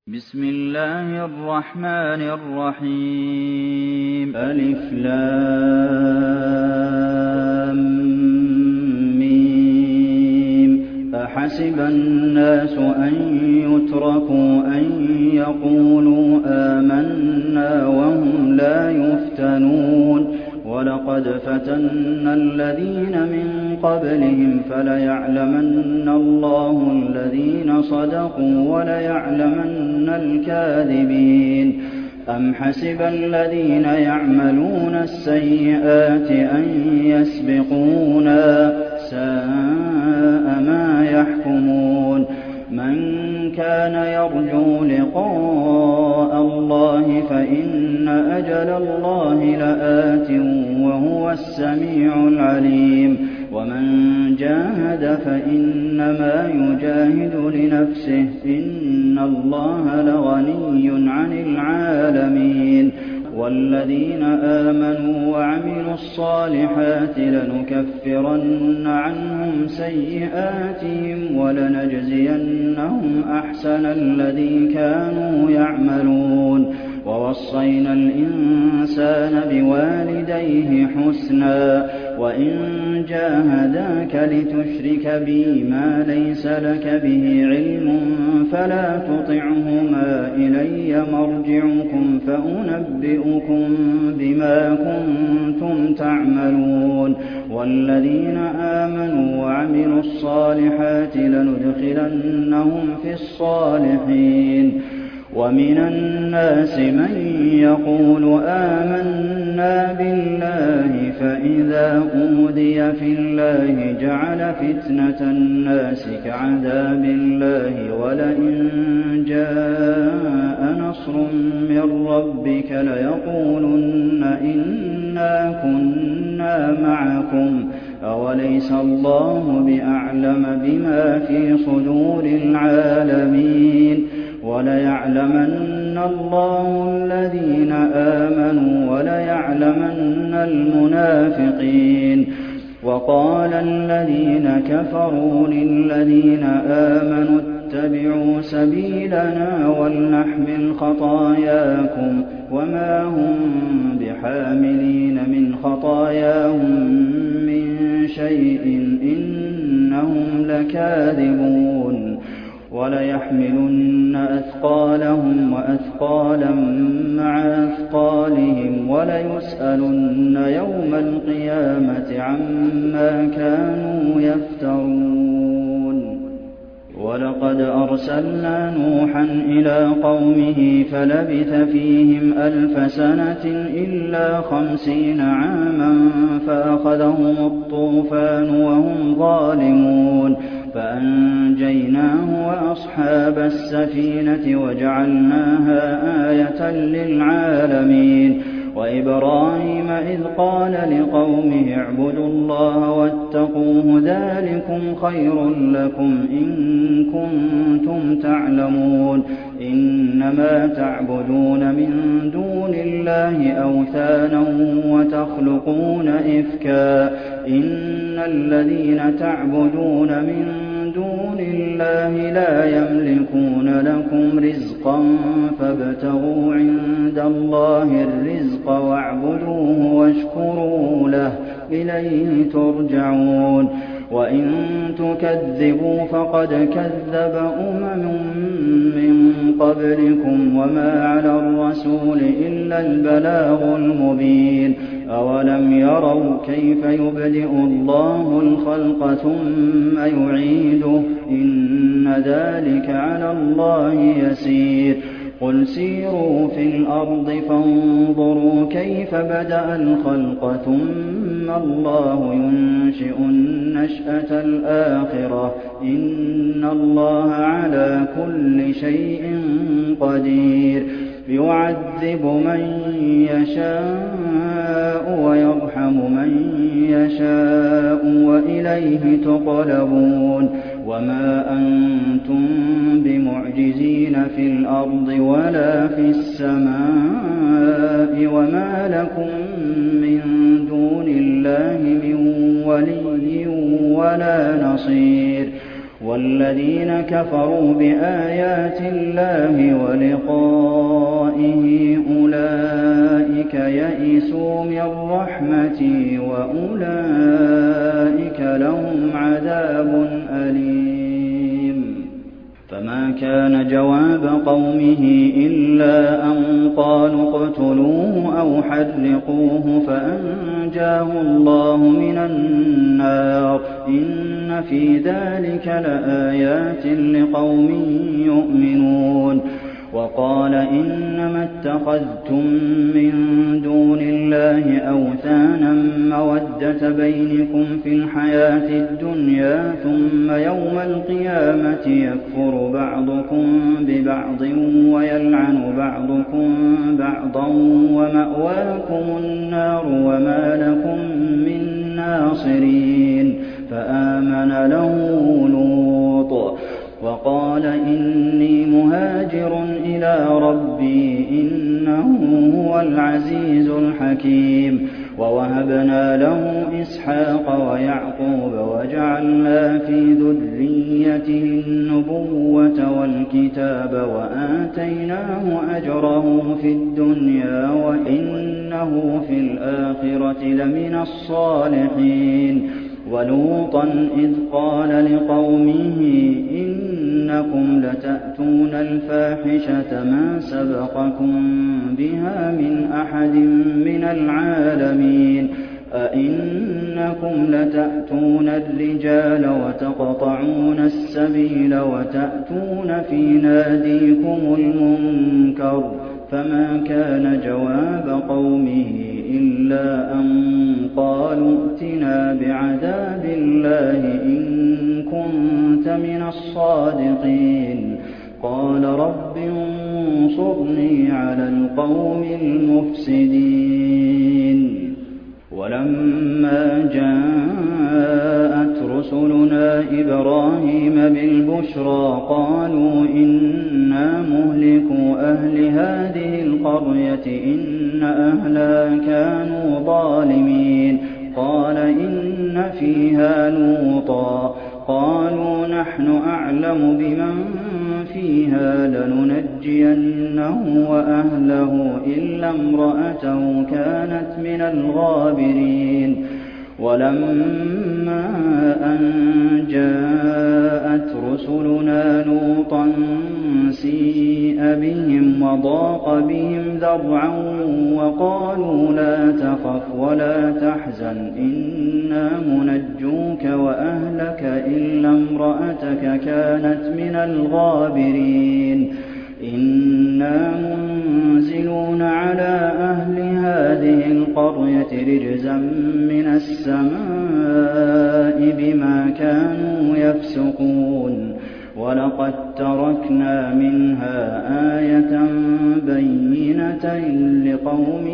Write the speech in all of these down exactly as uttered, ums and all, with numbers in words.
بسم الله الرحمن الرحيم ألف لام ميم أحسب الناس أن يتركوا أن يقولوا آمنا وهم لا يفتنون ولقد فتنا الذين من قبلهم فليعلمن الله الذين صدقوا وليعلمن الكاذبين أم حسب الذين يعملون السيئات أن يسبقونا ساء ما يحكمون من كان يرجو لقاء الله فإن أجل الله لآت وهو السميع العليم ومن جاهد فإنما يجاهد لنفسه إن الله لغني عن العالمين والذين آمنوا وعملوا الصالحات لنكفرن عنهم سيئاتهم ولنجزينهم أحسن الذي كانوا يعملون ووصينا الإنسان بوالديه حسنا وإن جاهداك لتشرك بي ما ليس لك به علم فلا تطعهما إلي مرجعكم فأنبئكم بما كنتم تعملون والذين آمنوا وعملوا الصالحات لندخلنهم في الصالحين ومن الناس من يقول آمنا بالله فإذا أوذي في الله جعل فتنة الناس كعذاب الله ولئن جاء نصر من ربك ليقولن إنا كنا معكم أوليس الله بأعلم بما في صدور العالمين وليعلمن الله الذين آمنوا وليعلمن المنافقين وقال الذين كفروا للذين آمنوا اتبعوا سبيلنا ولنحمل خطاياكم وما هم بحاملين من خطاياهم من شيء إنهم لكاذبون وليحملن أثقالهم وأثقالا مع أثقالهم وليسألن يوم القيامة عما كانوا يفترون ولقد أرسلنا نوحا إلى قومه فلبث فيهم ألف سنة إلا خمسين عاما فأخذهم الطوفان وهم ظالمون فأنجيناه وأصحاب السفينة وجعلناها آية للعالمين وإبراهيم إذ قال لقومه اعبدوا الله واتقوه ذلكم خير لكم إن كنتم تعلمون إنما تعبدون من دون الله أوثانا وتخلقون إفكا إن الذين تعبدون من دون الله لا يملكون لكم رزقا فابتغوا عند الله الرزق واعبدوه واشكروا له إليه ترجعون وإن تكذبوا فقد كذب أمم من قبلكم وما على الرسول إلا البلاغ المبين أولم يروا كيف يبدئ الله الخلق ثم يعيده إن ذلك على الله يسير قل سيروا في الأرض فانظروا كيف بدأ الخلق ثم الله ينشئ النشأة الآخرة إن الله على كل شيء قدير يعذب من يشاء ويرحم من يشاء وإليه تقلبون وما أنتم بمعجزين في الأرض ولا في السماء وما لكم من دون الله من ولي ولا نصير وَالَّذِينَ كَفَرُوا بِآيَاتِ اللَّهِ وَلِقَائِهِ أُولَٰئِكَ يَئِسُوا مِن رَّحْمَتِي وَأُولَٰئِكَ لَهُمْ عَذَابٌ أَلِيمٌ فَمَا كَانَ جَوَابَ قَوْمِهِ إِلَّا أَن قَالُوا اقْتُلُوهُ أَوْ حَرِّقُوهُ فَأَنجَاهُ اللَّهُ مِنَ النَّارِ ۚ إِنَّ فِي ذَٰلِكَ لَآيَاتٍ لِّقَوْمٍ يُؤْمِنُونَ وَقَالَ إِنَّمَا اتَّخَذْتُم مِّن دُونِ اللَّهِ أَوْثَانًا مَّوَدَّةَ بَيْنِكُمْ فِي الْحَيَاةِ الدُّنْيَا ثُمَّ يَوْمَ الْقِيَامَةِ يَكْفُرُ بَعْضُكُم بِبَعْضٍ وَيَلْعَنُ بَعْضُكُم بَعْضًا وَمَأْوَاكُمُ النَّارُ وَمَا لَكُم مِّن نَّاصِرِينَ فَآمَنَ لَهُ لُوطٌ وَقَالَ إِنِّي مُهَاجِرٌ إِلَىٰ رَبِّي إِنَّهُ هُوَ الْعَزِيزُ الْحَكِيمُ وَوَهَبْنَا لَهُ إِسْحَاقَ وَيَعْقُوبَ وَجَعَلْنَا فِي ذُرِّيَّتِهِ النُّبُوَّةَ وَالْكِتَابَ وَآتَيْنَاهُ أَجْرَهُ فِي الدُّنْيَا وَإِنَّهُ فِي الْآخِرَةِ لَمِنَ الصَّالِحِينَ وَلُوطًا إِذْ قَالَ لِقَوْمِهِ إِنَّكُمْ لَتَأْتُونَ الْفَاحِشَةَ مَا سَبَقَكُم بِهَا مِنْ أَحَدٍ مِّنَ الْعَالَمِينَ أَئِنَّكُمْ لَتَأْتُونَ الرِّجَالَ وَتَقْطَعُونَ السَّبِيلَ وَتَأْتُونَ فِي نَادِيكُمُ الْمُنكَرَ فَمَا كَانَ جَوَابَ قَوْمِهِ إِلَّا أَن قَالُوا ائْتِنَا بِعَذَابِ اللَّهِ إِن كُنتَ مِنَ الصَّادِقِينَ قَالَ رَبِّ انصُرْنِي عَلَى الْقَوْمِ الْمُفْسِدِينَ وَلَمَّا جَاءَتْ رُسُلُنَا إِبْرَاهِيمَ بِالْبُشْرَىٰ قَالُوا إِنَّا مُهْلِكُو أَهْلِ هَٰذِهِ الْقَرْيَةِ إِنَّ أَهْلَهَا كَانُوا ظَالِمِينَ قَالَ إِنَّ فِيهَا لُوطًا قَالُوا نَحْنُ أَعْلَمُ بِمَن فِيهَا لَنُنَجِّيَنَّهُ وَأَهْلَهُ إِلَّا امْرَأَتَهُ كَانَتْ مِنَ الْغَابِرِينَ وَلَمَّا أَن جَاءَتْ رُسُلُنَا لُوطًا سِيءَ بِهِمْ وَضَاقَ بِهِمْ ذَرْعًا وَقَالُوا لَا تَخَفْ وَلَا تَحْزَنْ إِنَّا مُنَجُّوكَ وَأَهْلَكَ إِلَّا امْرَأَتَكَ كَانَتْ مِنَ الْغَابِرِينَ إِنَّا مُنزِلُونَ عَلَىٰ أَهْلِ هَٰذِهِ الْقَرْيَةِ رِجْزًا مِّنَ السَّمَاءِ بِمَا كَانُوا يَفْسُقُونَ وَلَقَد تَّرَكْنَا مِنْهَا آيَةً بَيِّنَةً لِّقَوْمٍ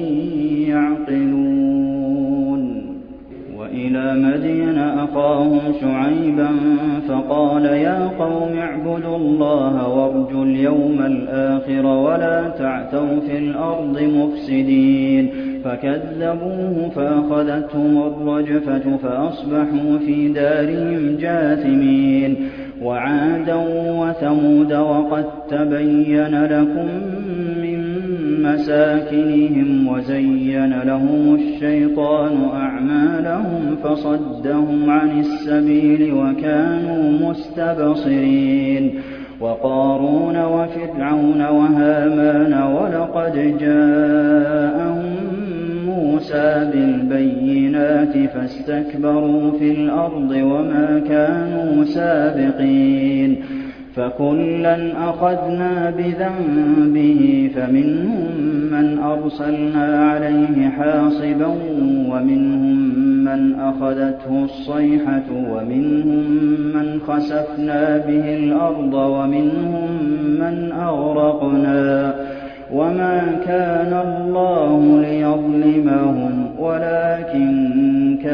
يَعْقِلُونَ وَإِلَىٰ مَدْيَنَ أَخَاهُمْ شُعَيْبًا فَقَالَ يَا قَوْمِ اعْبُدُوا اللَّهَ وَارْجُوا الْيَوْمَ الْآخِرَ وَلَا تَعْثَوْا فِي الْأَرْضِ مُفْسِدِينَ فَكَذَّبُوهُ فَأَخَذَتْهُمُ الرَّجْفَةُ فَأَصْبَحُوا فِي دَارِهِمْ جَاثِمِينَ وَعَادًا وَثَمُودَ وَقَد تَّبَيَّنَ لَكُم مِّن مَّسَاكِنِهِمْ وَزَيَّنَ لَهُمُ الشَّيْطَانُ أَعْمَالَهُمْ فَصَدَّهُمْ عَنِ السَّبِيلِ وَكَانُوا مُسْتَبْصِرِينَ وَقَارُونَ وَفِرْعَوْنَ وَهَامَانَ وَلَقَدْ جَاءَهُم مُّوسَىٰ بِالْبَيِّنَاتِ فَاسْتَكْبَرُوا فِي الْأَرْضِ وَمَا كَانُوا سَابِقِينَ فَكُلًّا أَخَذْنَا بِذَنبِهِ فَمِنْهُم مَّنْ أَرْسَلْنَا عَلَيْهِ حَاصِبًا وَمِنْهُم مَّنْ أَخَذَتْهُ الصَّيْحَةُ وَمِنْهُم مَّنْ خَسَفْنَا بِهِ الْأَرْضَ وَمِنْهُم مَّنْ أَغْرَقْنَا وَمَا كَانَ اللَّهُ لِيَظْلِمَهُمْ وَلَٰكِن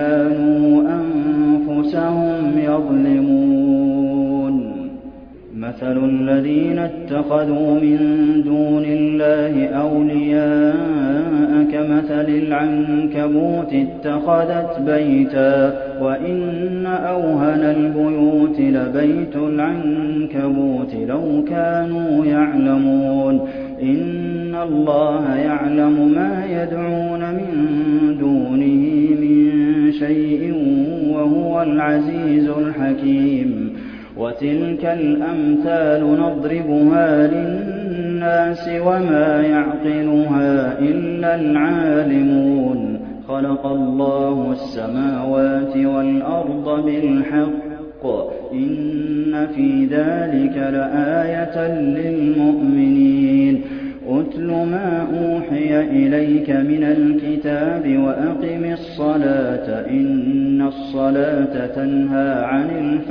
كَانُوا أَنفُسَهُمْ يَظْلِمُونَ مَثَلُ الَّذِينَ اتَّخَذُوا مِن دُونِ اللَّهِ أَوْلِيَاءَ كَمَثَلِ الْعَنكَبُوتِ اتَّخَذَتْ بَيْتًا ۖ وَإِنَّ أَوْهَنَ الْبُيُوتِ لَبَيْتُ الْعَنكَبُوتِ لَوْ كَانُوا يَعْلَمُونَ إِنَّ اللَّهَ يَعْلَمُ مَا يَدْعُونَ مِن دُونِهِ مِن شَيْءٍ ۚ وَهُوَ الْعَزِيزُ الْحَكِيمُ وَتِلْكَ الْأَمْثَالُ نَضْرِبُهَا لِلنَّاسِ وَمَا يَعْقِلُهَا إِلَّا الْعَالِمُونَ خَلَقَ اللَّهُ السَّمَاوَاتِ وَالْأَرْضَ بِالْحَقِّ ۚ إِنَّ فِي ذَٰلِكَ لَآيَةً لِّلْمُؤْمِنِينَ أُتْلُ مَا أُوحِيَ إِلَيْكَ مِنَ الْكِتَابِ وَأَقِمِ الصَّلَاةَ ۖ إِنَّ الصَّلَاةَ تَنْهَىٰ عَنِ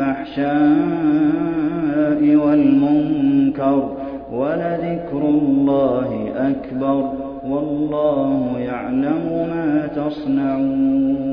الْفَحْشَاءِ وَالْمُنكَرِ ۗ وَلَذِكْرُ اللَّهِ أَكْبَرُ ۗ وَاللَّهُ يَعْلَمُ مَا تَصْنَعُونَ